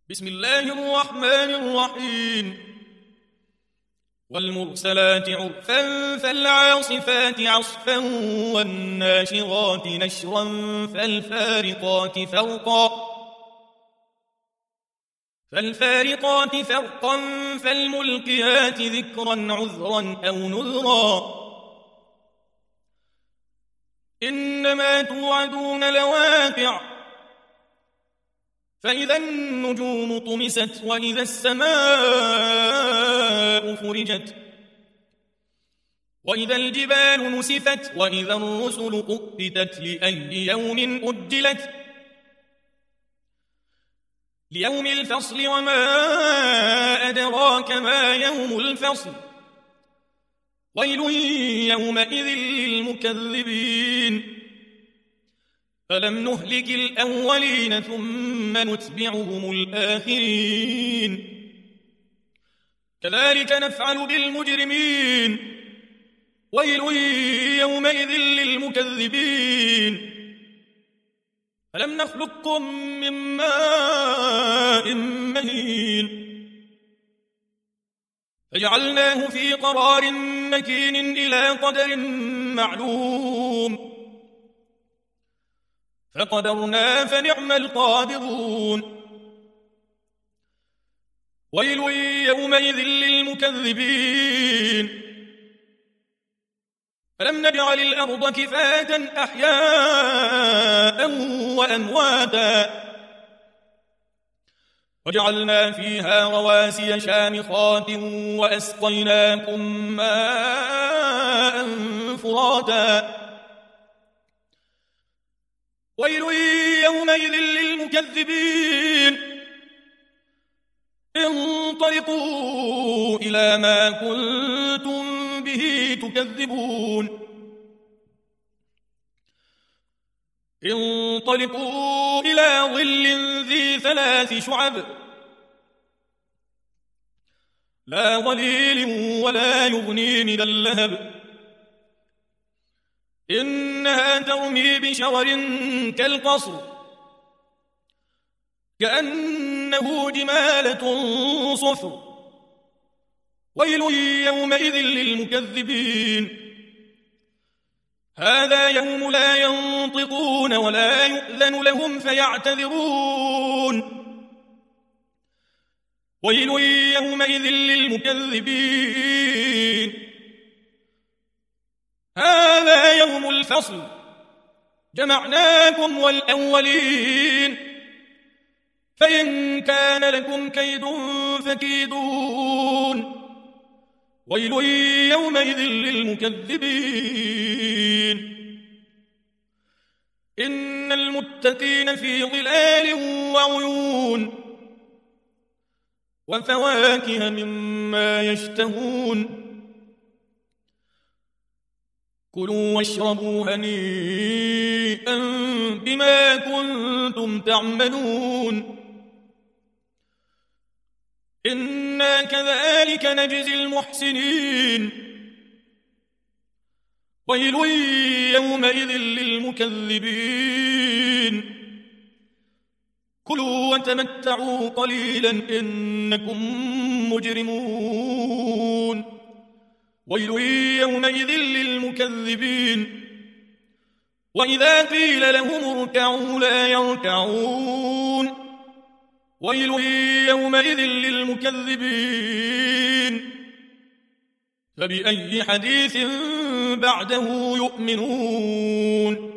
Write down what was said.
بسم الله الرحمن الرحيم والمرسلات عرفا فالعاصفات عصفا والناشرات نشرا فالفارقات فرقا فالملقيات ذكرا عذرا أو نذرا إنما توعدون لواقع فإذا النجوم طمست وإذا السماء فرجت وإذا الجبال نسفت وإذا الرسل أقتت لأي يوم أجلت ليوم الفصل وما أدراك ما يوم الفصل ويل يومئذ للمكذبين ألم نهلك الأولين ثم نتبعهم الآخرين كذلك نفعل بالمجرمين ويل يومئذ للمكذبين ألم نخلقكم من ماء مهين فجعلناه في قرار مكين إلى قدر معلوم فقدرنا فنعم القادرون ويل يومئذ للمكذبين ألم نجعل الأرض كفاة أحياء وأمواتا وجعلنا فيها رواسي شامخات وأسقيناكم ماء فراتا ويل يومئذ للمكذبين انطلقوا إلى ما كنتم به تكذبون انطلقوا إلى ظل ذي 3 شعب لا ظليل ولا يغني من اللهب إنها ترمي بشرر كالقصر كأنه جمالة صفر ويل يومئذ للمكذبين هذا يوم لا ينطقون ولا يؤذن لهم فيعتذرون ويل يومئذ للمكذبين هذا يوم الفصل جمعناكم والأولين فإن كان لكم كيد فكيدون ويل يومئذ للمكذبين إن المتقين في ظلال وعيون وفواكه مما يشتهون كلوا واشربوا هنيئا بما كنتم تعملون إنا كذلك نجزي المحسنين ويل يومئذ للمكذبين كلوا وتمتعوا قليلا إنكم مجرمون ويل يومئذ للمكذبين وإذا قيل لهم اركعوا لا يركعون ويل يومئذ للمكذبين فبأي حديث بعده يؤمنون